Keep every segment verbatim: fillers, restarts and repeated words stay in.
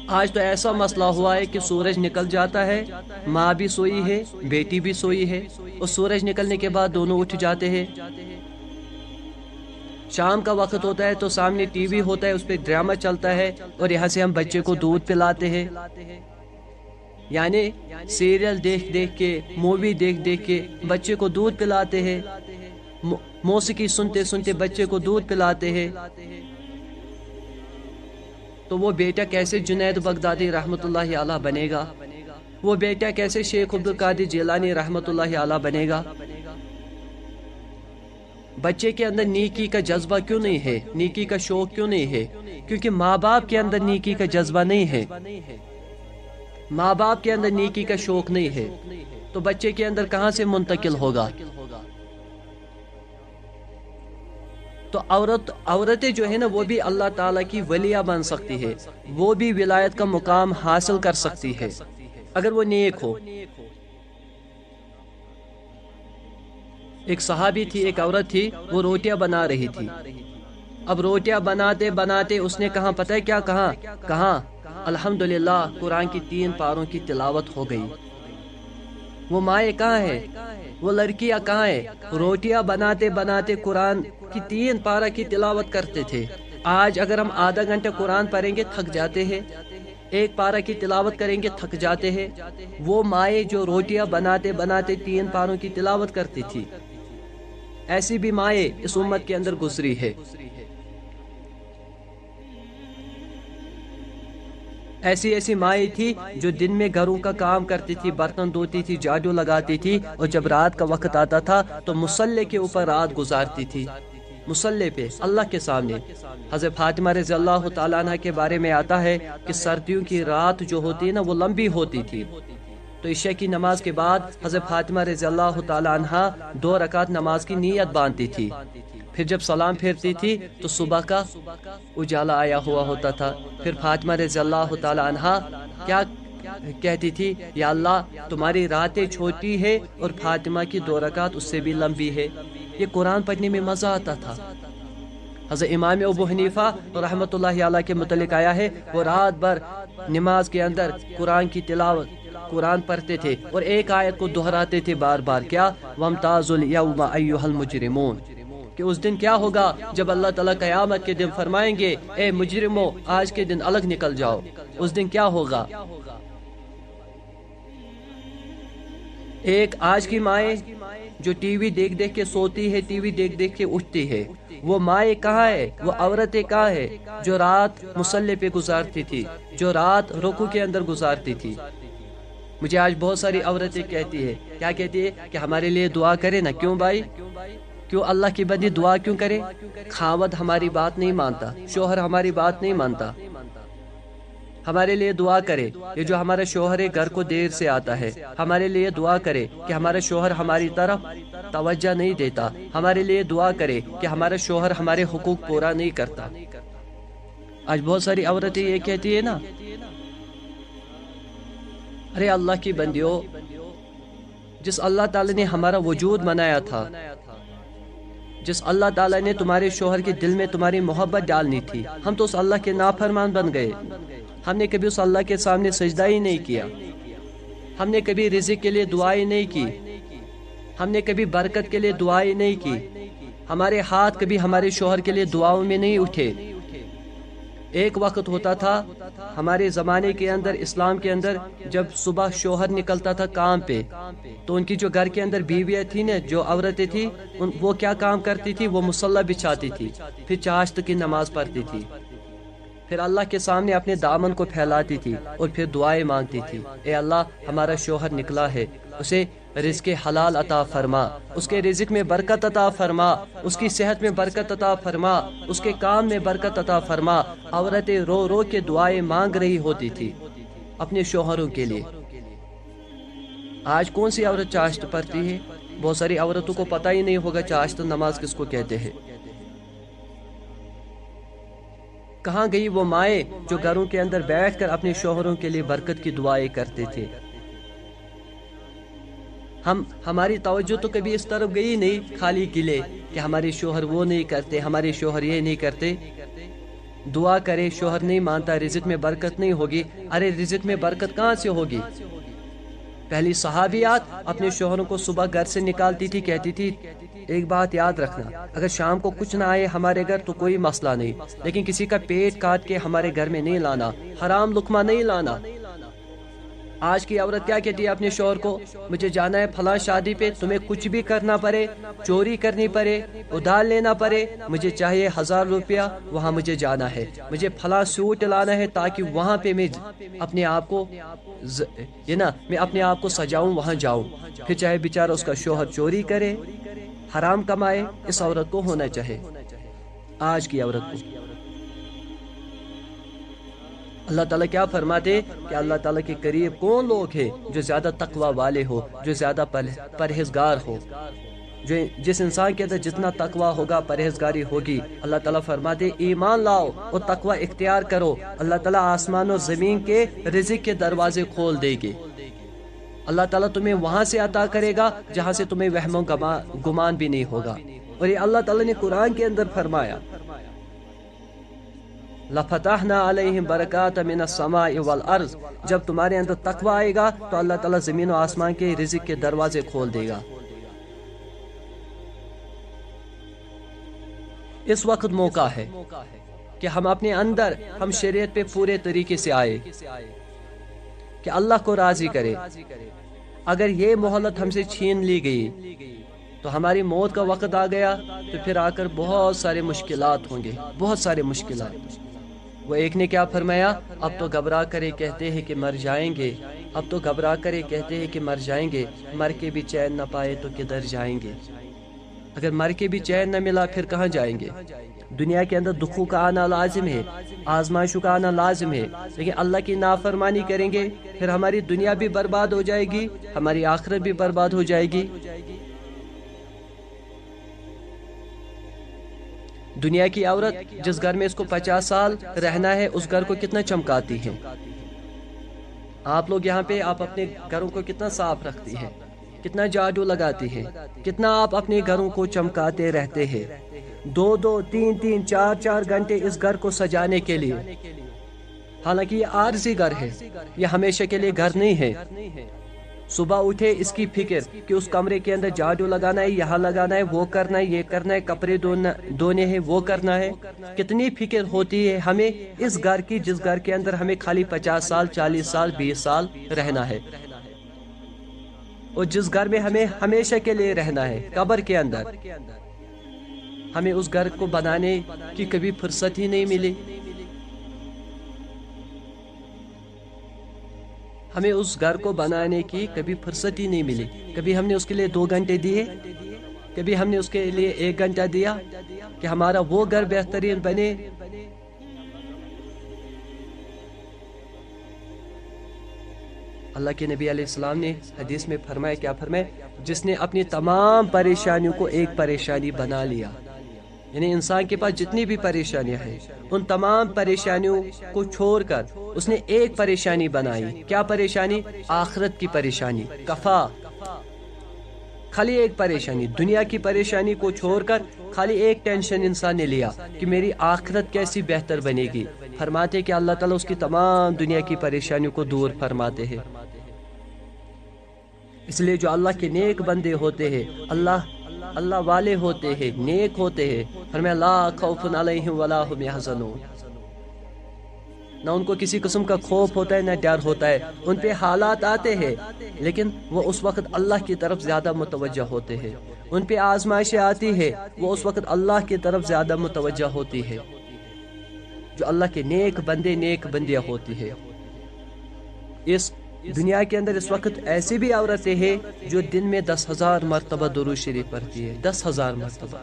آج تو ایسا مسئلہ ہوا ہے کہ سورج نکل جاتا ہے، ماں بھی سوئی ہے، بیٹی بھی سوئی ہے، اور سورج نکلنے کے بعد دونوں اٹھ جاتے ہیں۔ شام کا وقت ہوتا ہے تو سامنے ٹی وی ہوتا ہے، اس پہ ڈرامہ چلتا ہے، اور یہاں سے ہم بچے کو دودھ پلاتے ہیں۔ یعنی سیریل دیکھ دیکھ کے، مووی دیکھ دیکھ کے بچے کو دودھ پلاتے ہیں، موسیقی سنتے سنتے بچے کو دودھ پلاتے ہیں۔ تو وہ بیٹا کیسے جنید بغدادی رحمۃ اللہ علیہ بنے گا؟ وہ بیٹا کیسے شیخ عبد القادر جیلانی رحمۃ اللہ علیہ بنے گا؟ بچے کے اندر نیکی کا جذبہ کیوں نہیں ہے؟ نیکی کا شوق کیوں نہیں ہے؟ کیونکہ ماں باپ کے اندر نیکی کا جذبہ نہیں ہے، ماں باپ کے اندر نیکی کا شوق نہیں ہے، تو بچے کے اندر کہاں سے منتقل ہوگا؟ تو عورت عورتیں جو ہے نا، وہ بھی اللہ تعالیٰ کی ولیہ بن سکتی ہے، وہ بھی ولایت کا مقام حاصل کر سکتی ہے اگر وہ نیک ہو۔ ایک صحابی تھی، ایک عورت تھی، وہ روٹیاں بنا رہی تھی۔ اب روٹیاں بناتے بناتے اس نے کہا، پتہ ہے کیا کہا؟ کہا الحمدللہ قرآن کی تین پاروں کی تلاوت ہو گئی۔ وہ مائیں کہاں ہے؟ وہ لڑکیاں کہاں ہے؟ روٹیاں بناتے بناتے قرآن کی تین پارہ کی تلاوت کرتے تھے۔ آج اگر ہم آدھا گھنٹہ قرآن پڑھیں گے تھک جاتے ہیں، ایک پارہ کی تلاوت کریں گے تھک جاتے ہیں۔ وہ مائیں جو روٹیاں بناتے بناتے تین پاروں کی تلاوت کرتی تھی، ایسی بھی مائیں اس امت کے اندر گزری ہے۔ ایسی ایسی مائیں تھی جو دن میں گھروں کا کام کرتی تھی، برتن دھوتی تھی، جھاڑو لگاتی تھی، اور جب رات کا وقت آتا تھا تو مصلی کے اوپر رات گزارتی تھی، مصلی پہ اللہ کے سامنے۔ حضرت فاطمہ رضی اللہ تعالیٰ عنہ کے بارے میں آتا ہے کہ سردیوں کی رات جو ہوتی ہے نا، وہ لمبی ہوتی تھی، تو عشاء کی نماز کے بعد حضرت فاطمہ رضی اللہ تعالیٰ عنہ دو رکعت نماز کی نیت باندھتی تھی، پھر جب سلام پھیرتی تھی تو صبح کا اجالا آیا ہوا ہوتا تھا۔ پھر فاطمہ رضی اللہ تعالیٰ عنہ کیا کہتی تھی؟ یا اللہ تمہاری راتیں چھوٹی ہے اور فاطمہ کی دو رکعت اس سے بھی لمبی ہے۔ یہ قرآن پڑھنے میں مزہ آتا تھا۔ حضرت امام ابو حنیفہ رحمۃ اللہ علیہ کے متعلق آیا ہے، وہ رات بھر نماز کے اندر قرآن کی تلاوت قرآن پڑھتے تھے اور ایک آیت کو دہراتے تھے بار بار، کیا وَامْتَازُوا الْيَوْمَ أَيُّهَا الْمُجْرِمُونَ، کہ اس دن کیا ہوگا جب اللہ تعالیٰ قیامت کے دن فرمائیں گے اے مجرمو آج کے دن الگ نکل جاؤ۔ اس دن کیا ہوگا؟ ایک آج کی مائیں جو ٹی وی دیکھ دیکھ کے سوتی ہے، ٹی وی دیکھ دیکھ کے اٹھتی ہے، وہ مائیں کہاں ہے؟ وہ عورتیں کہاں ہے جو رات مصلی پہ گزارتی تھی، جو رات رکوع کے اندر گزارتی تھی؟ مجھے آج بہت ساری عورتیں کہتی ہے، کیا کہتی ہے؟ کہ ہمارے لیے دعا کرے نا۔ کیوں بھائی؟ کیوں اللہ کی بندی دعا کیوں کرے؟ خاوند ہماری بات نہیں مانتا، شوہر ہماری بات نہیں مانتا، ہمارے لیے دعا کرے۔ یہ جو ہمارا شوہر گھر کو دیر سے آتا ہے، ہمارے لیے دعا کرے کہ ہمارا شوہر ہماری طرف توجہ نہیں دیتا، ہمارے لیے دعا کرے کہ ہمارا شوہر ہمارے حقوق پورا نہیں کرتا۔ آج بہت ساری عورتیں یہ کہتی ہے نا، ارے اللہ کی بندیوں، جس اللہ تعالیٰ نے ہمارا وجود بنایا تھا، جس اللہ تعالیٰ نے تمہارے شوہر کے دل میں تمہاری محبت ڈالنی تھی، ہم تو اس اللہ کے نافرمان بن گئے۔ ہم نے کبھی اس اللہ کے سامنے سجدہ ہی نہیں کیا، ہم نے کبھی رزق کے لیے دعائیں نہیں کی، ہم نے کبھی برکت کے لیے دعائیں نہیں کی، ہمارے ہاتھ کبھی ہمارے شوہر کے لیے دعاؤں میں نہیں اٹھے۔ ایک وقت ہوتا تھا ہمارے زمانے کے اندر، اسلام کے اندر، جب صبح شوہر نکلتا تھا کام پہ تو ان کی جو گھر کے اندر بیویاں تھیں نا، جو عورتیں تھیں، وہ کیا کام کرتی تھی؟ وہ مصلی بچھاتی تھی، پھر چاشت کی نماز پڑھتی تھی، پھر اللہ کے سامنے اپنے دامن کو پھیلاتی تھی اور پھر دعائیں مانگتی تھی، اے اللہ ہمارا شوہر نکلا ہے، اسے رزق حلال عطا فرما، اس کے رزق میں برکت عطا فرما، اس کی صحت میں برکت عطا فرما، اس کے کام میں برکت عطا فرما۔ عورتیں رو رو کے دعائیں مانگ رہی ہوتی تھی اپنے شوہروں کے لیے۔ آج کون سی عورت چاشت پڑھتی ہے؟ بہت ساری عورتوں کو پتہ ہی نہیں ہوگا چاشت نماز کس کو کہتے ہیں۔ کہاں گئی وہ مائیں جو گھروں کے اندر بیٹھ کر اپنے شوہروں کے لیے برکت کی دعائیں کرتے تھے؟ ہم ہماری توجہ تو کبھی اس طرف گئی نہیں، خالی گلے کہ ہمارے شوہر وہ نہیں کرتے، ہمارے شوہر یہ نہیں کرتے۔ دعا کرے شوہر نہیں مانتا رزق میں برکت نہیں ہوگی، ارے رزق میں برکت کہاں سے ہوگی؟ پہلی صحابیات اپنے شوہروں کو صبح گھر سے نکالتی تھی، کہتی تھی ایک بات یاد رکھنا، اگر شام کو کچھ نہ آئے ہمارے گھر تو کوئی مسئلہ نہیں، لیکن کسی کا پیٹ کاٹ کے ہمارے گھر میں نہیں لانا، حرام لقمہ نہیں لانا۔ آج کی عورت کیا کہتی ہے اپنے شوہر کو؟ مجھے جانا ہے فلاں شادی پہ، تمہیں کچھ بھی کرنا پڑے، چوری کرنی پڑے، ادھار لینا پڑے، مجھے چاہیے ہزار روپیہ، وہاں مجھے جانا ہے، مجھے فلاں سوٹ لانا ہے تاکہ وہاں پہ میں اپنے آپ کو یہ نا میں اپنے آپ کو سجاؤں، وہاں جاؤں۔ پھر چاہے بیچارہ اس کا شوہر چوری کرے، حرام کمائے، اس عورت کو ہونا چاہے، آج کی عورت کو۔ اللہ تعالیٰ کیا فرماتے کہ اللہ تعالیٰ کے قریب کون لوگ ہیں جو زیادہ تقوی والے ہو، جو زیادہ پرہیزگار ہو، جو جس انسان کے اندر جتنا تقوی ہوگا، پرہیزگاری ہوگی، اللہ تعالیٰ فرماتے ایمان لاؤ اور تقوی اختیار کرو، اللہ تعالیٰ آسمان اور زمین کے رزق کے دروازے کھول دے گے۔ اللہ تعالیٰ تمہیں وہاں سے عطا کرے گا جہاں سے تمہیں وہم و گمان بھی نہیں ہوگا۔ اور یہ اللہ تعالیٰ نے قرآن کے اندر فرمایا لَفَتَحْنَا عَلَيْهِمْ بَرَكَاتًا مِنَ السَّمَاءِ وَالْأَرْضِ، جب تمہارے اندر تقوی آئے گا تو اللہ تعالیٰ زمین و آسمان کے رزق کے دروازے کھول دے گا۔ اس وقت موقع ہے کہ ہم اپنے اندر ہم شریعت پہ پورے طریقے سے آئے کہ اللہ کو راضی کرے۔ اگر یہ مہلت ہم سے چھین لی گئی تو ہماری موت کا وقت آ گیا تو پھر آ کر بہت سارے مشکلات ہوں گے، بہت سارے مشکلات۔ وہ ایک نے کیا فرمایا، اب تو گھبرا کرے کہتے ہیں کہ مر جائیں گے، اب تو گھبرا کرے کہتے ہیں کہ مر جائیں گے، مر کے بھی چین نہ پائے تو کدھر جائیں گے؟ اگر مر کے بھی چین نہ ملا پھر کہاں جائیں گے؟ دنیا کے اندر دکھوں کا آنا لازم ہے، آزمائشوں کا آنا لازم ہے، لیکن اللہ کی نافرمانی کریں گے پھر ہماری دنیا بھی برباد ہو جائے گی، ہماری آخرت بھی برباد ہو جائے گی۔ دنیا کی عورت جس گھر میں اس کو پچاس سال رہنا ہے اس گھر کو کتنا چمکاتی ہے۔ آپ لوگ یہاں پہ آپ اپنے گھروں کو کتنا صاف رکھتی ہیں، کتنا جاڑو لگاتی ہیں، کتنا آپ اپنے گھروں کو چمکاتے رہتے ہیں، دو دو تین تین چار چار گھنٹے اس گھر کو سجانے کے لیے۔ حالانکہ یہ عارضی گھر ہے، یہ ہمیشہ کے لیے گھر نہیں ہے۔ صبح اٹھے اس کی فکر کہ اس کمرے کے اندر جاڑو لگانا ہے، یہاں لگانا ہے، وہ کرنا ہے، یہ کرنا ہے، کپڑے دھونے ہیں، وہ کرنا ہے۔ کتنی فکر ہوتی ہے ہمیں اس گھر کی جس گھر کے اندر ہمیں خالی پچاس سال چالیس سال بیس سال رہنا ہے، اور جس گھر میں ہمیں ہمیشہ کے لیے رہنا ہے، قبر کے اندر۔ ہمیں اس گھر کو بنانے کی کبھی فرصت ہی نہیں ملی، ہمیں اس گھر کو بنانے کی کبھی فرصت ہی نہیں ملی۔ کبھی ہم نے اس کے لیے دو گھنٹے دیے، کبھی ہم نے اس کے لیے ایک گھنٹہ دیا کہ ہمارا وہ گھر بہترین بنے۔ اللہ کے نبی علیہ السلام نے حدیث میں فرمایا، کیا فرمایا، جس نے اپنی تمام پریشانیوں کو ایک پریشانی بنا لیا، یعنی انسان کے پاس جتنی بھی پریشانیاں ہیں ان تمام پریشانیوں کو چھوڑ کر اس نے ایک پریشانی بنائی۔ کیا پریشانی؟ آخرت کی پریشانی، کفا۔ خالی ایک پریشانی، دنیا کی پریشانی کو چھوڑ کر خالی ایک ٹینشن انسان نے لیا کہ میری آخرت کیسی بہتر بنے گی۔ فرماتے کہ اللہ تعالیٰ اس کی تمام دنیا کی پریشانیوں کو دور فرماتے ہیں۔ اس لیے جو اللہ کے نیک بندے ہوتے ہیں، اللہ اللہ والے ہوتے ہیں، نیک ہوتے ہیں، فرمایا لا خوف علیہم ولا هم يحزنون، نہ ان کو کسی قسم کا خوف ہوتا ہے نہ ڈر ہوتا ہے۔ ان پہ حالات آتے ہیں لیکن وہ اس وقت اللہ کی طرف زیادہ متوجہ ہوتے ہیں، ان پہ آزمائشیں آتی ہے وہ اس وقت اللہ کی طرف زیادہ متوجہ ہوتی ہے۔ جو اللہ کے نیک بندے نیک بندیاں ہوتی ہے۔ اس دنیا کے اندر اس وقت ایسی بھی عورتیں ہیں جو دن میں دس ہزار مرتبہ درود شریف پڑھتی ہے، دس ہزار مرتبہ۔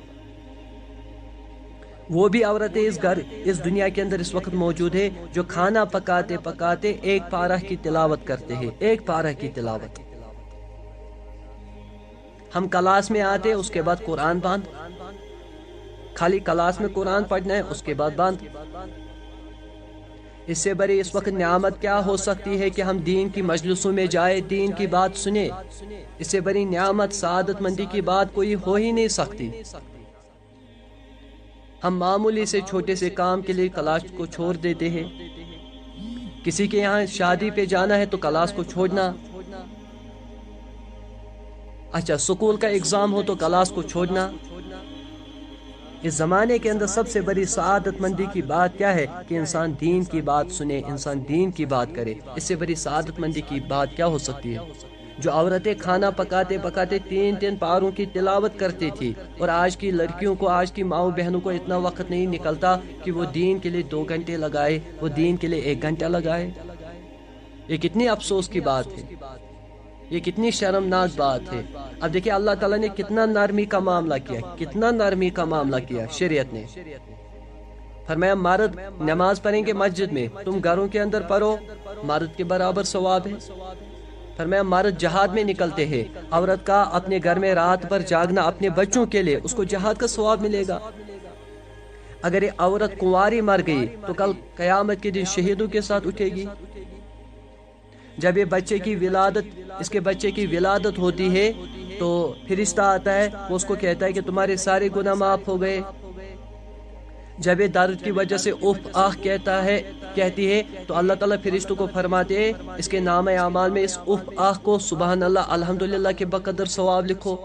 وہ بھی عورتیں اس گھر اس دنیا کے اندر اس وقت موجود ہے جو کھانا پکاتے پکاتے ایک پارہ کی تلاوت کرتے ہیں، ایک پارہ کی تلاوت۔ ہم کلاس میں آتے اس کے بعد قرآن بند، خالی کلاس میں قرآن پڑھنا ہے اس کے بعد بند۔ اس سے بڑی اس وقت نعمت کیا ہو سکتی ہے کہ ہم دین کی مجلسوں میں جائے، دین کی بات سنیں۔ اس سے بڑی نعمت سعادت مندی کی بات کوئی ہو ہی نہیں سکتی۔ ہم معمولی سے چھوٹے سے کام کے لیے کلاس کو چھوڑ دیتے ہیں. کسی کے یہاں شادی پہ جانا ہے تو کلاس کو چھوڑنا. اچھا سکول کا ایگزام ہو تو کلاس کو چھوڑنا. اس زمانے کے اندر سب سے بڑی سعادت مندی کی بات کیا ہے کہ انسان دین کی بات سنے، انسان دین کی بات کرے. اس سے بڑی سعادت مندی کی بات کیا ہو سکتی ہے؟ جو عورتیں کھانا پکاتے پکاتے تین تین پاروں کی تلاوت کرتی تھی، اور آج کی لڑکیوں کو، آج کی ماؤں بہنوں کو اتنا وقت نہیں نکلتا کہ وہ دین کے لیے دو گھنٹے لگائے، وہ دین کے لیے ایک گھنٹہ لگائے. یہ کتنی افسوس کی بات ہے، یہ کتنی شرمناک بات ہے. اب دیکھیں اللہ تعالیٰ نے کتنا نرمی کا معاملہ کیا، کتنا نرمی کا معاملہ کیا شریعت نے. فرمایا مرد نماز پڑھیں گے مسجد میں، تم گھروں کے اندر پڑھو، مرد کے برابر ثواب ہے. فرمایا مرد جہاد میں نکلتے ہیں، عورت کا اپنے گھر میں رات بھر جاگنا اپنے بچوں کے لیے، اس کو جہاد کا ثواب ملے گا. اگر یہ عورت کنواری مر گئی تو کل قیامت کے دن شہیدوں کے ساتھ اٹھے گی. جب یہ بچے کی ولادت اس کے بچے کی ولادت ہوتی ہے تو فرشتہ آتا ہے، وہ اس کو کہتا ہے کہ تمہارے سارے گناہ معاف ہو گئے. جب یہ درد کی وجہ سے اف آہ کہتا ہے کہتی ہے تو اللہ تعالیٰ فرشتوں کو فرماتے ہیں اس کے نام اعمال میں اس اف آہ کو سبحان اللہ الحمدللہ کے بقدر ثواب لکھو.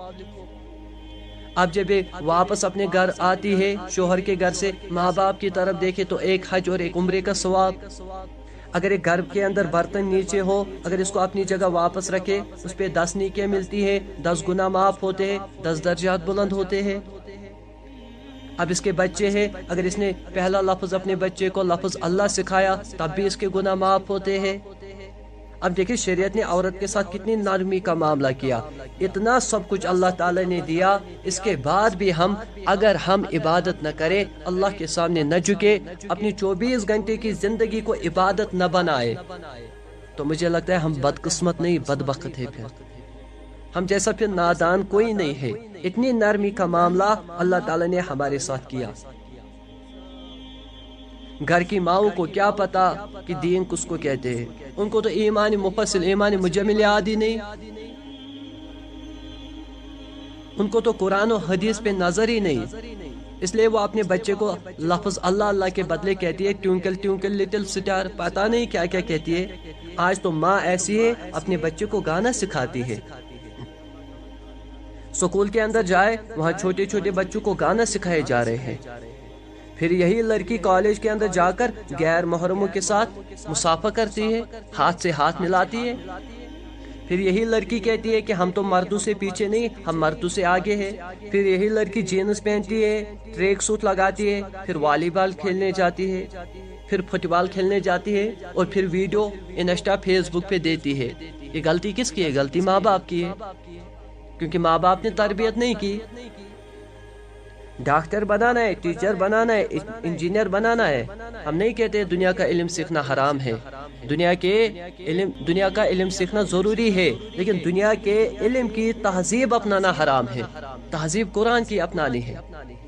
اب جب یہ واپس اپنے گھر آتی ہے شوہر کے گھر سے، ماں باپ کی طرف دیکھے تو ایک حج اور ایک عمرے کا ثواب. اگر ایک گھر کے اندر برتن نیچے ہو، اگر اس کو اپنی جگہ واپس رکھے، اس پہ دس نیکیاں ملتی ہے، دس گناہ معاف ہوتے ہیں، دس درجات بلند ہوتے ہیں. اب اس کے بچے ہیں، اگر اس نے پہلا لفظ اپنے بچے کو لفظ اللہ سکھایا تب بھی اس کے گناہ معاف ہوتے ہیں. اب دیکھیں شریعت نے عورت کے ساتھ کتنی نرمی کا معاملہ کیا. اتنا سب کچھ اللہ تعالی نے دیا، اس کے بعد بھی ہم اگر ہم عبادت نہ کریں، اللہ کے سامنے نہ جھکے، اپنی چوبیس گھنٹے کی زندگی کو عبادت نہ بنائے، تو مجھے لگتا ہے ہم بدقسمت نہیں بدبخت ہے. پھر ہم جیسا پھر نادان کوئی نہیں ہے. اتنی نرمی کا معاملہ اللہ تعالی نے ہمارے ساتھ کیا. گھر کی ماؤں کو کیا پتا کہ دین کس کو کہتے ہیں، ان کو تو ایمان مفصل ایمان مجمل یاد ہی نہیں، ان کو تو قرآن و حدیث پہ نظر ہی نہیں. اس لیے وہ اپنے بچے کو لفظ اللہ اللہ کے بدلے کہتی ہے ٹوینکل ٹوینکل لٹل سٹار، پتا نہیں کیا کیا کہتی ہے. آج تو ماں ایسی ہے اپنے بچے کو گانا سکھاتی ہے. سکول کے اندر جائے وہاں چھوٹے چھوٹے بچوں کو گانا سکھائے جا رہے ہیں. پھر یہی لڑکی کالج کے اندر جا کر غیر محرموں کے ساتھ مصافحہ کرتی ہے، ہاتھ سے ہاتھ ملاتی ہے. پھر یہی لڑکی کہتی ہے کہ ہم تو مردوں سے پیچھے نہیں، ہم مردوں سے آگے ہیں. پھر یہی لڑکی جینز پہنتی ہے، ٹریک سوٹ لگاتی ہے، پھر والی بال کھیلنے جاتی ہے، پھر فٹ بال کھیلنے جاتی ہے، اور پھر ویڈیو انسٹا فیس بک پہ دیتی ہے. یہ غلطی کس کی ہے؟ غلطی ماں باپ کی ہے، کیونکہ ماں باپ نے تربیت نہیں کی. ڈاکٹر بنانا ہے، ٹیچر بنانا ہے، انجینئر بنانا ہے. ہم نہیں کہتے دنیا کا علم سیکھنا حرام ہے، دنیا کے علم دنیا کا علم سیکھنا ضروری ہے، لیکن دنیا کے علم کی تہذیب اپنانا حرام ہے. تہذیب قرآن کی اپنانی ہے.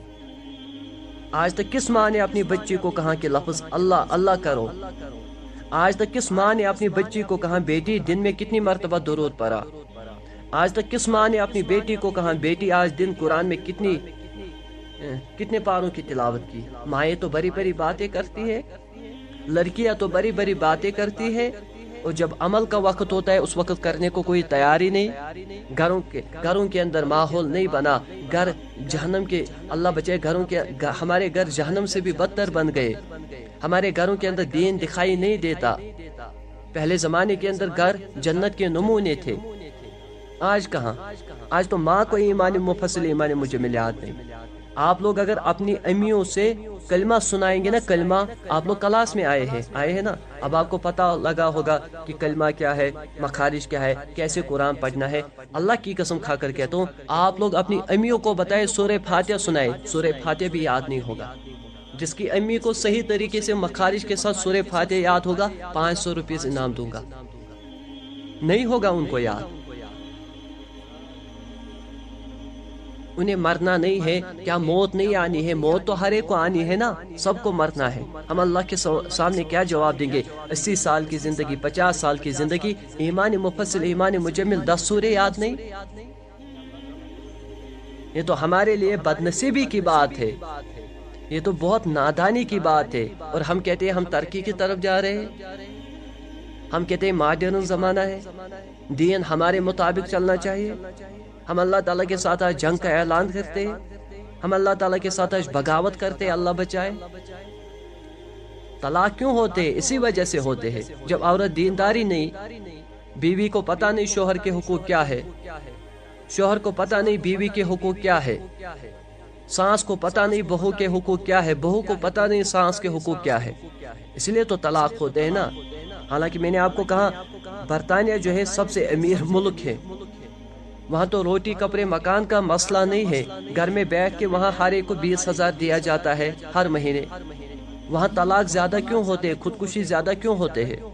آج تک کس ماں نے اپنی بچی کو کہا کہ لفظ اللہ اللہ کرو؟ آج تک کس ماں نے اپنی بچی کو کہا بیٹی دن میں کتنی مرتبہ درود پڑھا؟ آج تک کس ماں نے اپنی بیٹی کو کہا بیٹی آج دن قرآن میں کتنی کتنے پاروں کی تلاوت کی؟ مائیں تو بڑی بڑی باتیں کرتی ہے، لڑکیاں تو بڑی بڑی باتیں کرتی ہے، اور جب عمل کا وقت ہوتا ہے اس وقت کرنے کو کوئی تیار ہی نہیں. گھروں کے گھروں کے اندر ماحول نہیں بنا، گھر جہنم کے اللہ بچے گھروں کے ہمارے گھر جہنم سے بھی بدتر بن گئے. ہمارے گھروں کے اندر دین دکھائی نہیں دیتا. پہلے زمانے کے اندر گھر جنت کے نمونے تھے، آج کہاں؟ آج تو ماں کو ایمان مفصل ایمان مجمل یاد نہیں. آپ لوگ اگر اپنی امیوں سے کلمہ سنائیں گے نا، کلمہ آپ لوگ کلاس میں آئے ہیں آئے ہیں نا، اب آپ کو پتہ لگا ہوگا کہ کلمہ کیا ہے، مخارج کیا ہے، کیسے قرآن پڑھنا ہے. اللہ کی قسم کھا کر کہتا ہوں آپ لوگ اپنی امیوں کو بتائے سورہ فاتحہ سنائے، سورہ فاتحہ بھی یاد نہیں ہوگا. جس کی امی کو صحیح طریقے سے مخارج کے ساتھ سورہ فاتحہ یاد ہوگا پانچ سو روپیے انعام دوں گا. نہیں ہوگا ان کو یاد. انہیں مرنا نہیں ہے، کیا موت نہیں آنی ہے؟ موت تو ہر ایک کو آنی ہے نا، سب کو مرنا ہے. ہم اللہ کے سامنے کیا جواب دیں گے؟ اسی سال کی زندگی، پچاس سال کی زندگی، ایمان مفصل ایمان مجمل دس سورے یاد نہیں. یہ تو ہمارے لیے بدنصیبی کی بات ہے. یہ تو بہت نادانی کی بات ہے، اور ہم کہتے ہیں ہم ترقی کی طرف جا رہے ہیں، ہم کہتے ہیں ماڈرن زمانہ ہے، دین ہمارے مطابق چلنا چاہیے، ہم اللہ تعالیٰ کے ساتھ آج جنگ کا اعلان کرتے ہیں، ہم اللہ تعالیٰ کے ساتھ آج بغاوت کرتے ہیں، اللہ بچائے۔ طلاق کیوں ہوتے ہیں؟ اسی وجہ سے ہوتے ہیں، جب عورت دینداری نہیں، بیوی کو پتہ نہیں شوہر کے حقوق کیا ہے، شوہر کو پتہ نہیں بیوی کے حقوق کیا ہے، ساس کو پتہ نہیں بہو کے حقوق کیا ہے، بہو کو پتہ نہیں ساس کے حقوق کیا ہے، اس لیے تو طلاق ہوتے ہیں نا۔ حالانکہ میں نے آپ کو کہا برطانیہ جو ہے سب سے امیر ملک ہے، وہاں تو روٹی کپڑے مکان کا مسئلہ نہیں ہے، گھر میں بیٹھ کے وہاں ہر ایک کو بیس ہزار دیا جاتا ہے ہر مہینے۔ وہاں طلاق زیادہ کیوں ہوتے ہیں، خودکشی زیادہ کیوں ہوتے ہیں؟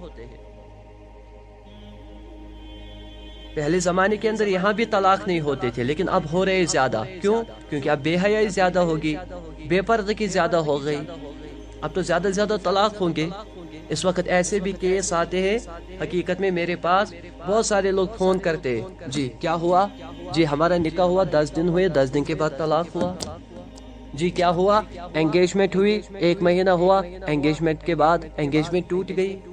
پہلے زمانے کے اندر یہاں بھی طلاق نہیں ہوتے تھے، لیکن اب ہو رہے زیادہ، کیوں؟ کیونکہ اب بے حیائی زیادہ ہوگی، بے پردگی زیادہ ہو گئی، اب تو زیادہ زیادہ طلاق ہوں گے۔ اس وقت ایسے بھی کیس آتے ہیں، حقیقت میں میرے پاس بہت سارے لوگ فون کرتے ہیں، جی کیا ہوا؟ جی ہمارا نکاح ہوا، دس دن ہوئے، دس دن کے بعد طلاق ہوا۔ جی کیا ہوا؟ انگیجمنٹ ہوئی، ایک مہینہ ہوا، انگیجمنٹ کے بعد انگیجمنٹ ٹوٹ گئی۔